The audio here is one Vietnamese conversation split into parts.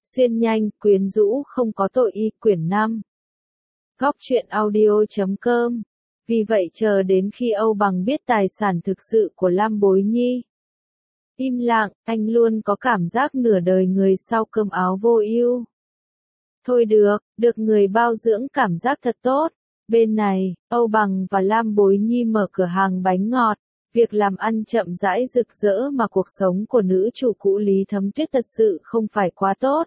Xuyên nhanh, quyến rũ không có tội y quyển 5. Góc truyện audio.com. Vì vậy chờ đến khi Âu Bằng biết tài sản thực sự của Lam Bối Nhi. Im lặng, anh luôn có cảm giác nửa đời người sau cơm áo vô ưu. Thôi được người bao dưỡng cảm giác thật tốt. Bên này, Âu Bằng và Lam Bối Nhi mở cửa hàng bánh ngọt. Việc làm ăn chậm rãi rực rỡ mà cuộc sống của nữ chủ cũ Lý Thấm Tuyết thật sự không phải quá tốt.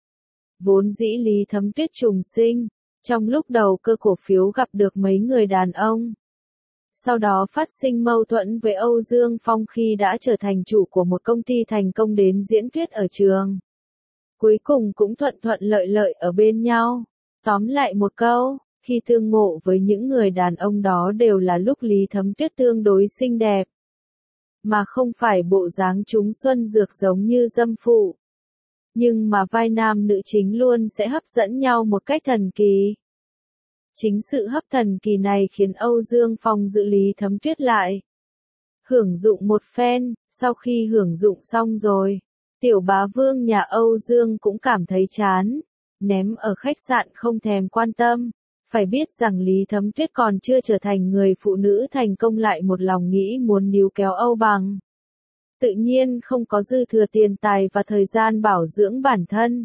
Vốn dĩ Lý Thấm Tuyết trùng sinh, trong lúc đầu cơ cổ phiếu gặp được mấy người đàn ông. Sau đó phát sinh mâu thuẫn với Âu Dương Phong khi đã trở thành chủ của một công ty thành công đến diễn thuyết ở trường. Cuối cùng cũng thuận lợi lợi ở bên nhau. Tóm lại một câu, khi tương ngộ với những người đàn ông đó đều là lúc Lý Thấm Tuyết tương đối xinh đẹp. Mà không phải bộ dáng trúng xuân dược giống như dâm phụ. Nhưng mà vai nam nữ chính luôn sẽ hấp dẫn nhau một cách thần kỳ. Chính sự hấp thần kỳ này khiến Âu Dương Phong giữ Lý Thấm Tuyết lại. Hưởng dụng một phen, sau khi hưởng dụng xong rồi, tiểu bá vương nhà Âu Dương cũng cảm thấy chán, ném ở khách sạn không thèm quan tâm. Phải biết rằng Lý Thấm Tuyết còn chưa trở thành người phụ nữ thành công lại một lòng nghĩ muốn níu kéo Âu Bằng. Tự nhiên không có dư thừa tiền tài và thời gian bảo dưỡng bản thân.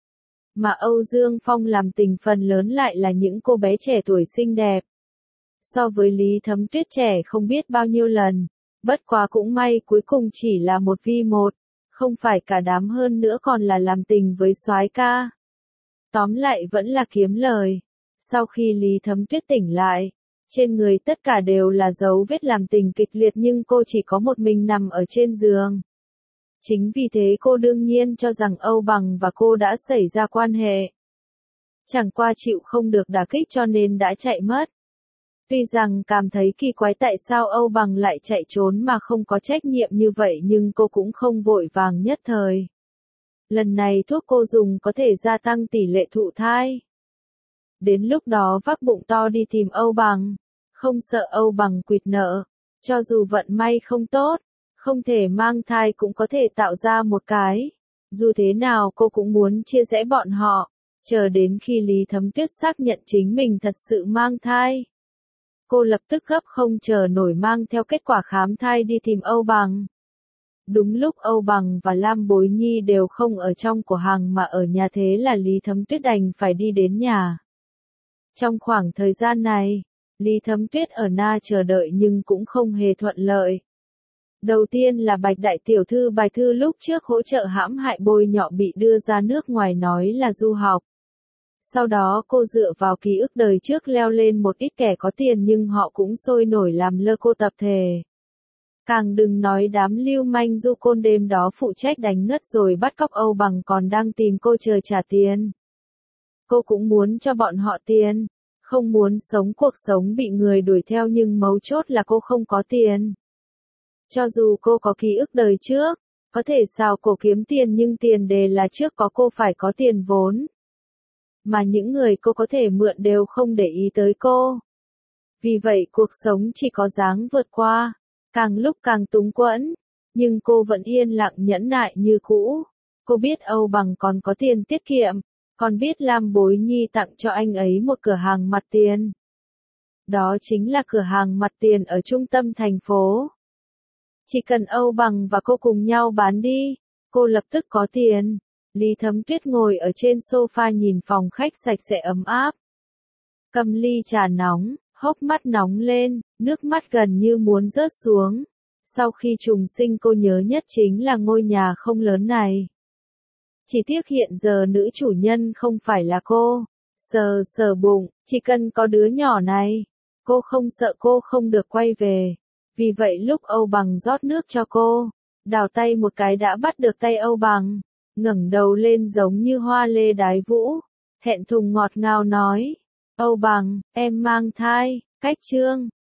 Mà Âu Dương Phong làm tình phần lớn lại là những cô bé trẻ tuổi xinh đẹp. So với Lý Thấm Tuyết trẻ không biết bao nhiêu lần, bất quá cũng may cuối cùng chỉ là 1v1, không phải cả đám hơn nữa còn là làm tình với soái ca. Tóm lại vẫn là kiếm lời. Sau khi Lý Thấm Tuyết tỉnh lại, trên người tất cả đều là dấu vết làm tình kịch liệt nhưng cô chỉ có một mình nằm ở trên giường. Chính vì thế cô đương nhiên cho rằng Âu Bằng và cô đã xảy ra quan hệ. Chẳng qua chịu không được đả kích cho nên đã chạy mất. Tuy rằng cảm thấy kỳ quái tại sao Âu Bằng lại chạy trốn mà không có trách nhiệm như vậy nhưng cô cũng không vội vàng nhất thời. Lần này thuốc cô dùng có thể gia tăng tỷ lệ thụ thai. Đến lúc đó vác bụng to đi tìm Âu Bằng, không sợ Âu Bằng quỵt nợ, cho dù vận may không tốt, không thể mang thai cũng có thể tạo ra một cái. Dù thế nào cô cũng muốn chia rẽ bọn họ, chờ đến khi Lý Thấm Tuyết xác nhận chính mình thật sự mang thai. Cô lập tức gấp không chờ nổi mang theo kết quả khám thai đi tìm Âu Bằng. Đúng lúc Âu Bằng và Lam Bối Nhi đều không ở trong cửa hàng mà ở nhà thế là Lý Thấm Tuyết đành phải đi đến nhà. Trong khoảng thời gian này, Lý Thấm Tuyết ở na chờ đợi nhưng cũng không hề thuận lợi. Đầu tiên là Bạch Đại Tiểu Thư Bạch Thư lúc trước hỗ trợ hãm hại bôi nhọ bị đưa ra nước ngoài nói là du học. Sau đó cô dựa vào ký ức đời trước leo lên một ít kẻ có tiền nhưng họ cũng sôi nổi làm lơ cô tập thể. Càng đừng nói đám lưu manh du côn đêm đó phụ trách đánh ngất rồi bắt cóc Âu Bằng còn đang tìm cô chờ trả tiền. Cô cũng muốn cho bọn họ tiền, không muốn sống cuộc sống bị người đuổi theo nhưng mấu chốt là cô không có tiền. Cho dù cô có ký ức đời trước, có thể xào cổ kiếm tiền nhưng tiền đề là trước có cô phải có tiền vốn. Mà những người cô có thể mượn đều không để ý tới cô. Vì vậy cuộc sống chỉ có dáng vượt qua, càng lúc càng túng quẫn, nhưng cô vẫn yên lặng nhẫn nại như cũ. Cô biết Âu Bằng còn có tiền tiết kiệm, còn biết Lam Bối Nhi tặng cho anh ấy một cửa hàng mặt tiền. Đó chính là cửa hàng mặt tiền ở trung tâm thành phố. Chỉ cần Âu Bằng và cô cùng nhau bán đi, cô lập tức có tiền. Lý Thấm Tuyết ngồi ở trên sofa nhìn phòng khách sạch sẽ ấm áp. Cầm ly trà nóng, hốc mắt nóng lên, nước mắt gần như muốn rớt xuống. Sau khi trùng sinh cô nhớ nhất chính là ngôi nhà không lớn này. Chỉ tiếc hiện giờ nữ chủ nhân không phải là cô. Sờ bụng, chỉ cần có đứa nhỏ này, cô không sợ cô không được quay về. Vì vậy lúc Âu Bằng rót nước cho cô, đào tay một cái đã bắt được tay Âu Bằng, ngẩng đầu lên giống như hoa lê đái vũ, thẹn thùng ngọt ngào nói, Âu Bằng, em mang thai, cách chương.